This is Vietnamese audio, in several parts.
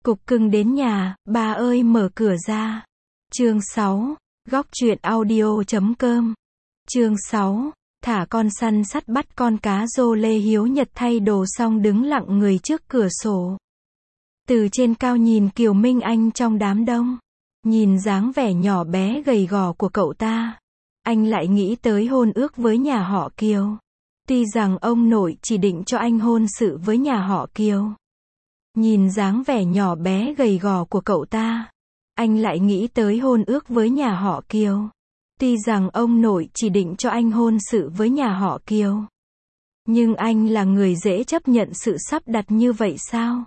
Cục cưng đến nhà, ba ơi mở cửa ra. Chương 6, góc truyện audio.com. Chương 6, thả con săn sắt bắt con cá rô. Lê Hiếu Nhật thay đồ xong đứng lặng người trước cửa sổ. Từ trên cao nhìn Kiều Minh Anh trong đám đông. Nhìn dáng vẻ nhỏ bé gầy gò của cậu ta. Anh lại nghĩ tới hôn ước với nhà họ Kiều. Tuy rằng ông nội chỉ định cho anh hôn sự với nhà họ Kiều. Nhìn dáng vẻ nhỏ bé gầy gò của cậu ta, anh lại nghĩ tới hôn ước với nhà họ Kiều. Tuy rằng ông nội chỉ định cho anh hôn sự với nhà họ Kiều, nhưng anh là người dễ chấp nhận sự sắp đặt như vậy sao?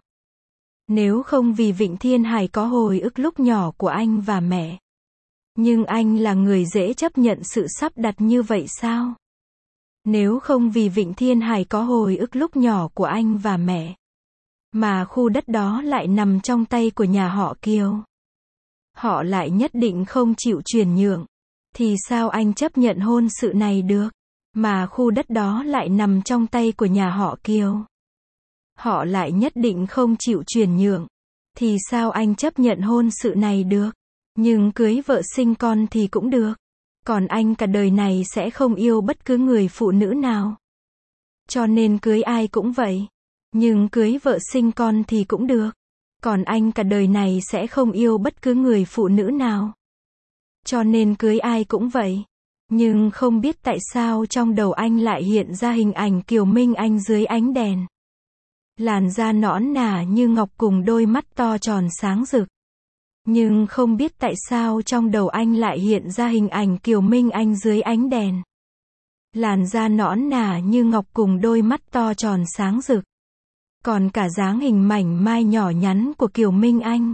Nếu không vì Vịnh Thiên Hải có hồi ức lúc nhỏ của anh và mẹ, nhưng anh là người dễ chấp nhận sự sắp đặt như vậy sao? Nếu không vì Vịnh Thiên Hải có hồi ức lúc nhỏ của anh và mẹ, mà khu đất đó lại nằm trong tay của nhà họ Kiều, họ lại nhất định không chịu chuyển nhượng, thì sao anh chấp nhận hôn sự này được? Mà khu đất đó lại nằm trong tay của nhà họ Kiều, họ lại nhất định không chịu chuyển nhượng, thì sao anh chấp nhận hôn sự này được? Nhưng cưới vợ sinh con thì cũng được. Còn anh cả đời này sẽ không yêu bất cứ người phụ nữ nào. Cho nên cưới ai cũng vậy. Nhưng cưới vợ sinh con thì cũng được. Còn anh cả đời này sẽ không yêu bất cứ người phụ nữ nào. Cho nên cưới ai cũng vậy. Nhưng không biết tại sao trong đầu anh lại hiện ra hình ảnh Kiều Minh Anh dưới ánh đèn. Làn da nõn nà như ngọc cùng đôi mắt to tròn sáng rực. Nhưng không biết tại sao trong đầu anh lại hiện ra hình ảnh Kiều Minh Anh dưới ánh đèn. Làn da nõn nà như ngọc cùng đôi mắt to tròn sáng rực. Còn cả dáng hình mảnh mai nhỏ nhắn của Kiều Minh Anh.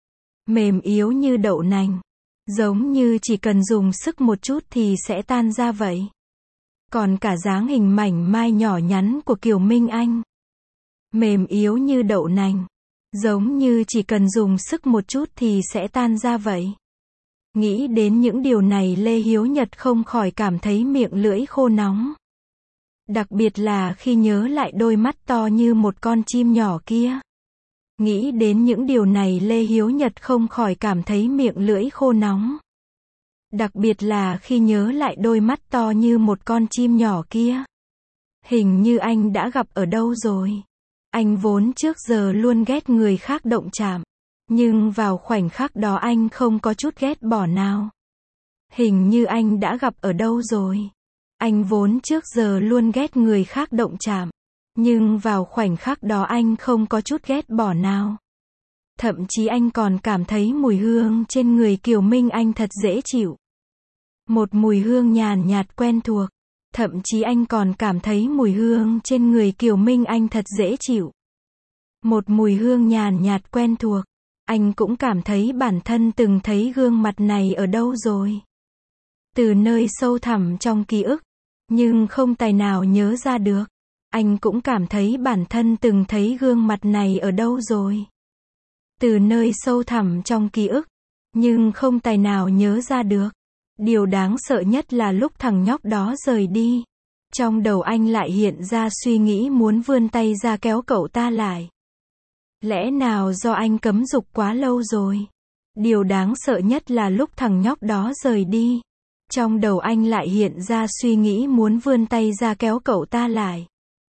Mềm yếu như đậu nành. Giống như chỉ cần dùng sức một chút thì sẽ tan ra vậy. Còn cả dáng hình mảnh mai nhỏ nhắn của Kiều Minh Anh. Mềm yếu như đậu nành. Giống như chỉ cần dùng sức một chút thì sẽ tan ra vậy. Nghĩ đến những điều này Lê Hiếu Nhật không khỏi cảm thấy miệng lưỡi khô nóng. Đặc biệt là khi nhớ lại đôi mắt to như một con chim nhỏ kia. Nghĩ đến những điều này Lê Hiếu Nhật không khỏi cảm thấy miệng lưỡi khô nóng. Đặc biệt là khi nhớ lại đôi mắt to như một con chim nhỏ kia. Hình như anh đã gặp ở đâu rồi. Anh vốn trước giờ luôn ghét người khác động chạm. Nhưng vào khoảnh khắc đó anh không có chút ghét bỏ nào. Hình như anh đã gặp ở đâu rồi. Anh vốn trước giờ luôn ghét người khác động chạm. Nhưng vào khoảnh khắc đó anh không có chút ghét bỏ nào. Thậm chí anh còn cảm thấy mùi hương trên người Kiều Minh Anh thật dễ chịu. Một mùi hương nhàn nhạt quen thuộc. Thậm chí anh còn cảm thấy mùi hương trên người Kiều Minh Anh thật dễ chịu. Một mùi hương nhàn nhạt quen thuộc. Anh cũng cảm thấy bản thân từng thấy gương mặt này ở đâu rồi. Từ nơi sâu thẳm trong ký ức. Nhưng không tài nào nhớ ra được. Anh cũng cảm thấy bản thân từng thấy gương mặt này ở đâu rồi. Từ nơi sâu thẳm trong ký ức. Nhưng không tài nào nhớ ra được. Điều đáng sợ nhất là lúc thằng nhóc đó rời đi. Trong đầu anh lại hiện ra suy nghĩ muốn vươn tay ra kéo cậu ta lại. Lẽ nào do anh cấm dục quá lâu rồi? Điều đáng sợ nhất là lúc thằng nhóc đó rời đi. Trong đầu anh lại hiện ra suy nghĩ muốn vươn tay ra kéo cậu ta lại.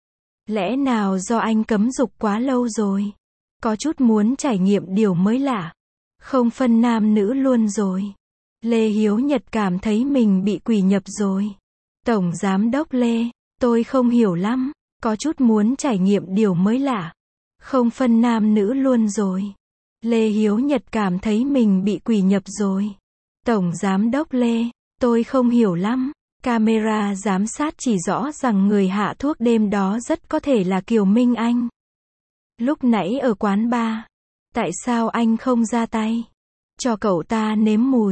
Lẽ nào do anh cấm dục quá lâu rồi? Có chút muốn trải nghiệm điều mới lạ. Không phân nam nữ luôn rồi. Lê Hiếu Nhật cảm thấy mình bị quỷ nhập rồi. Tổng Giám đốc Lê, tôi không hiểu lắm. Có chút muốn trải nghiệm điều mới lạ. Không phân nam nữ luôn rồi. Lê Hiếu Nhật cảm thấy mình bị quỷ nhập rồi. Tổng Giám đốc Lê, tôi không hiểu lắm. Camera giám sát chỉ rõ rằng người hạ thuốc đêm đó rất có thể là Kiều Minh Anh. Lúc nãy ở quán bar, tại sao anh không ra tay cho cậu ta nếm mùi?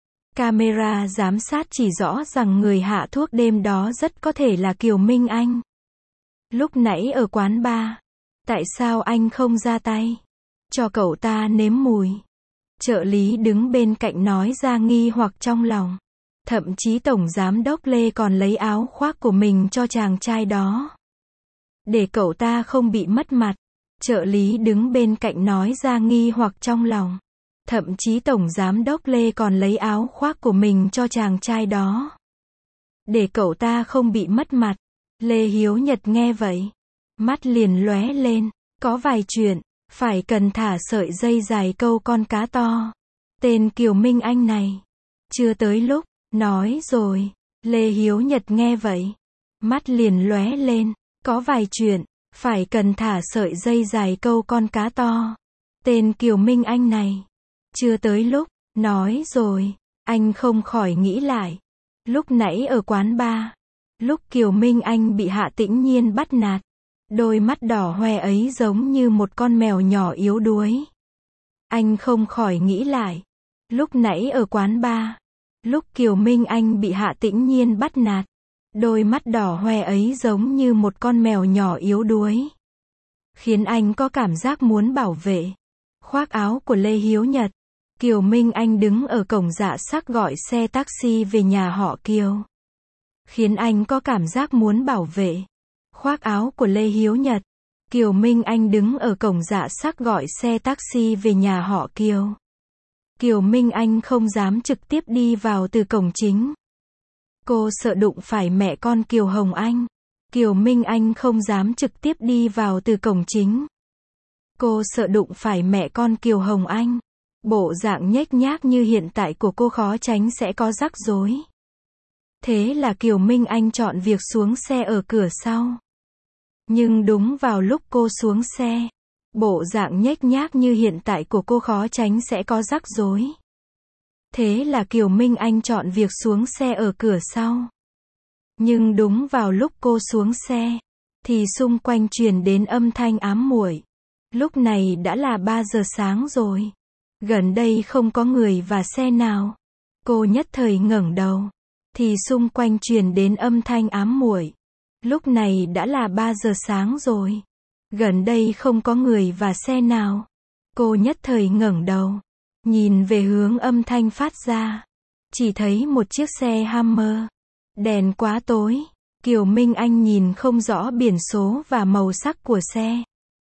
Camera giám sát chỉ rõ rằng người hạ thuốc đêm đó rất có thể là Kiều Minh Anh. Lúc nãy ở quán bar, tại sao anh không ra tay cho cậu ta nếm mùi? Trợ lý đứng bên cạnh nói ra nghi hoặc trong lòng. Thậm chí Tổng Giám đốc Lê còn lấy áo khoác của mình cho chàng trai đó. Để cậu ta không bị mất mặt. Trợ lý đứng bên cạnh nói ra nghi hoặc trong lòng. Thậm chí Tổng Giám đốc Lê còn lấy áo khoác của mình cho chàng trai đó. Để cậu ta không bị mất mặt. Lê Hiếu Nhật nghe vậy. Mắt liền lóe lên. Có vài chuyện, phải cần thả sợi dây dài câu con cá to. Tên Kiều Minh Anh này. Chưa tới lúc, nói rồi. Lê Hiếu Nhật nghe vậy. Mắt liền lóe lên. Có vài chuyện, phải cần thả sợi dây dài câu con cá to. Tên Kiều Minh Anh này. Chưa tới lúc, nói rồi. Anh không khỏi nghĩ lại. Lúc nãy ở quán bar. Lúc Kiều Minh Anh bị Hạ Tĩnh Nhiên bắt nạt. Đôi mắt đỏ hoe ấy giống như một con mèo nhỏ yếu đuối. Anh không khỏi nghĩ lại. Lúc nãy ở quán bar. Lúc Kiều Minh Anh bị Hạ Tĩnh Nhiên bắt nạt. Đôi mắt đỏ hoe ấy giống như một con mèo nhỏ yếu đuối. Khiến anh có cảm giác muốn bảo vệ. Khoác áo của Lê Hiếu Nhật. Kiều Minh Anh đứng ở cổng Dạ Sắc gọi xe taxi về nhà họ Kiều. Khiến anh có cảm giác muốn bảo vệ. Khoác áo của Lê Hiếu Nhật. Kiều Minh Anh đứng ở cổng Dạ Sắc gọi xe taxi về nhà họ Kiều. Kiều Minh Anh không dám trực tiếp đi vào từ cổng chính. Cô sợ đụng phải mẹ con Kiều Hồng Anh. Kiều Minh Anh không dám trực tiếp đi vào từ cổng chính. Cô sợ đụng phải mẹ con Kiều Hồng Anh. Bộ dạng nhếch nhác như hiện tại của cô khó tránh sẽ có rắc rối. Thế là Kiều Minh Anh chọn việc xuống xe ở cửa sau. Nhưng đúng vào lúc cô xuống xe, bộ dạng nhếch nhác như hiện tại của cô khó tránh sẽ có rắc rối. Thế là Kiều Minh Anh chọn việc xuống xe ở cửa sau. Nhưng đúng vào lúc cô xuống xe, thì xung quanh truyền đến âm thanh ám muội. Lúc này đã là 3 giờ sáng rồi. Gần đây không có người và xe nào. Cô nhất thời ngẩng đầu, thì xung quanh truyền đến âm thanh ám muội. Lúc này đã là 3 giờ sáng rồi. Gần đây không có người và xe nào. Cô nhất thời ngẩng đầu, nhìn về hướng âm thanh phát ra. Chỉ thấy một chiếc xe Hummer. Đèn quá tối. Kiều Minh Anh nhìn không rõ biển số và màu sắc của xe.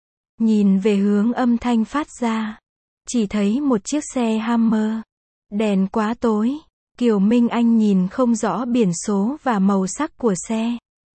Nhìn về hướng âm thanh phát ra. Chỉ thấy một chiếc xe Hummer. Đèn quá tối. Kiều Minh Anh nhìn không rõ biển số và màu sắc của xe.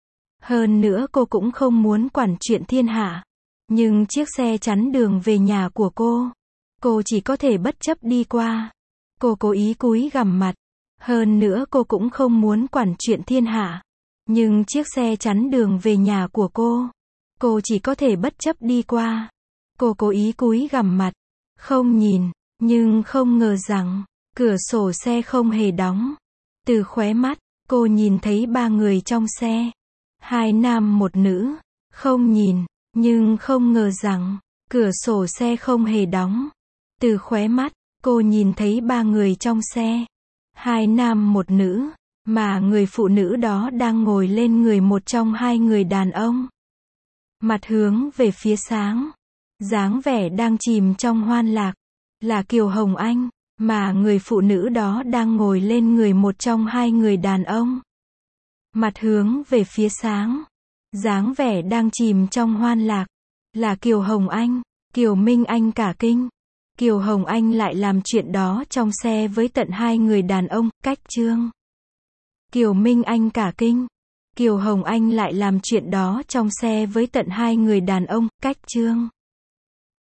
Hơn nữa cô cũng không muốn quản chuyện thiên hạ. Nhưng chiếc xe chắn đường về nhà của cô. Cô chỉ có thể bất chấp đi qua. Cô cố ý cúi gằm mặt. Hơn nữa cô cũng không muốn quản chuyện thiên hạ. Nhưng chiếc xe chắn đường về nhà của cô. Cô chỉ có thể bất chấp đi qua. Cô cố ý cúi gằm mặt. Không nhìn. Nhưng không ngờ rằng, cửa sổ xe không hề đóng. Từ khóe mắt, cô nhìn thấy 3 người trong xe. 2 nam 1 nữ. Không nhìn. Nhưng không ngờ rằng, cửa sổ xe không hề đóng. Từ khóe mắt, cô nhìn thấy 3 người trong xe. 2 nam 1 nữ. Mà người phụ nữ đó đang ngồi lên người một trong 2 người đàn ông. Mặt hướng về phía sáng. Dáng vẻ đang chìm trong hoan lạc. Là Kiều Hồng Anh. Mà người phụ nữ đó đang ngồi lên người một trong 2 người đàn ông. Mặt hướng về phía sáng. Dáng vẻ đang chìm trong hoan lạc. Là Kiều Hồng Anh. Kiều Minh Anh cả kinh. Kiều Hồng Anh lại làm chuyện đó trong xe với tận 2 người đàn ông, cách chương. Kiều Minh Anh cả kinh. Kiều Hồng Anh lại làm chuyện đó trong xe với tận 2 người đàn ông, cách chương.